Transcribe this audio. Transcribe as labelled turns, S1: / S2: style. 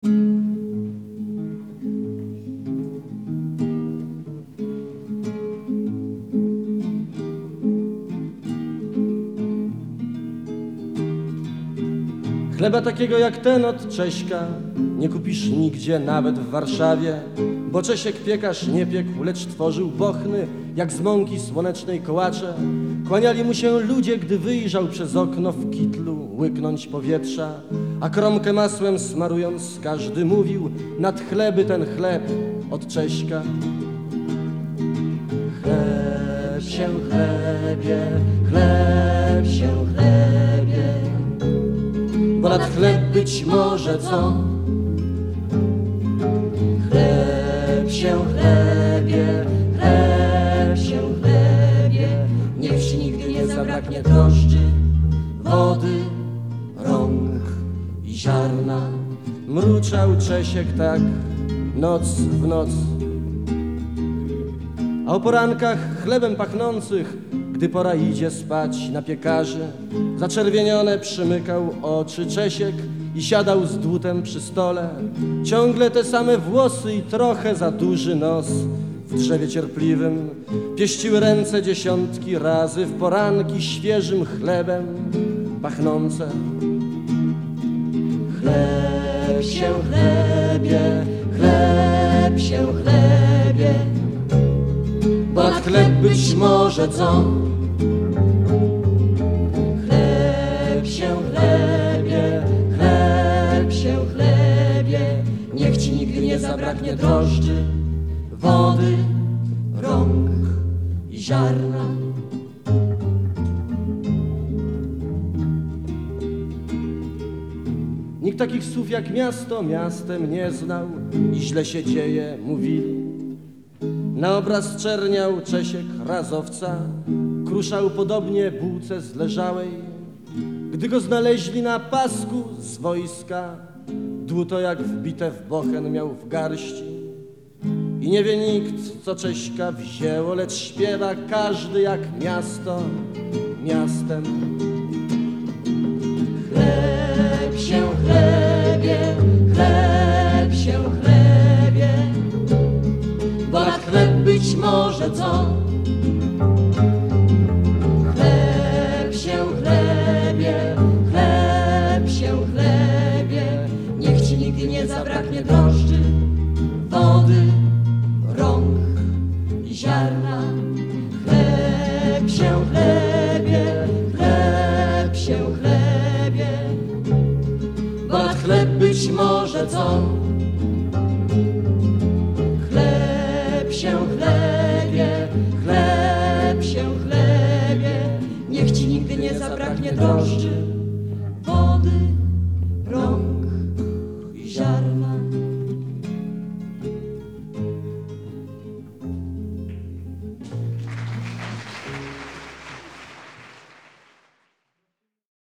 S1: Chleba takiego jak ten od Cześka nie kupisz nigdzie, nawet w Warszawie, bo Czesiek piekarz nie piekł, lecz tworzył bochny, jak z mąki słonecznej kołacze. Kłaniali mu się ludzie, gdy wyjrzał przez okno w kitlu łyknąć powietrza, a kromkę masłem smarując każdy mówił nad chleby ten chleb od Cześka. Chleb się chlebie, chleb się chlebie, bo nad chleb być może co? Chleb się chlebie, chleb się chlebie, niech ci nigdy nie zabraknie drożdży, wody, rąk i ziarna. Mruczał Czesiek tak noc w noc, a o porankach chlebem pachnących, gdy pora idzie spać na piekarzy, zaczerwienione przymykał oczy Czesiek i siadał z dłutem przy stole. Ciągle te same włosy i trochę za duży nos. W drzewie cierpliwym pieściły ręce dziesiątki razy w poranki świeżym chlebem pachnące. Chleb się chlebie, chleb się chlebie, bo nad chleb być może co? Chleb się chlebie, chleb się chlebie, niech ci nigdy nie zabraknie drożdży, wody, rąk i ziarna. Nikt takich słów jak miasto miastem nie znał i źle się dzieje, mówili. Na obraz czerniał Czesiek razowca, kruszał podobnie bułce zleżałej. Gdy go znaleźli na pasku z wojska, dłuto jak wbite w bochen miał w garści. I nie wie nikt, co Cześka wzięło, lecz śpiewa każdy jak miasto miastem. Chleb się chlebie, chleb się chlebie, bo nad chleb być może co? Chleb się chlebie, chleb się chlebie, niech ci nigdy nie zabraknie drożdży, wody, rąk i ziarna. Chleb się chlebie, chleb się chlebie, bo nad chleb być może co? Chleb się chlebie, chleb się chlebie, niech ci nigdy nie zabraknie drożdży,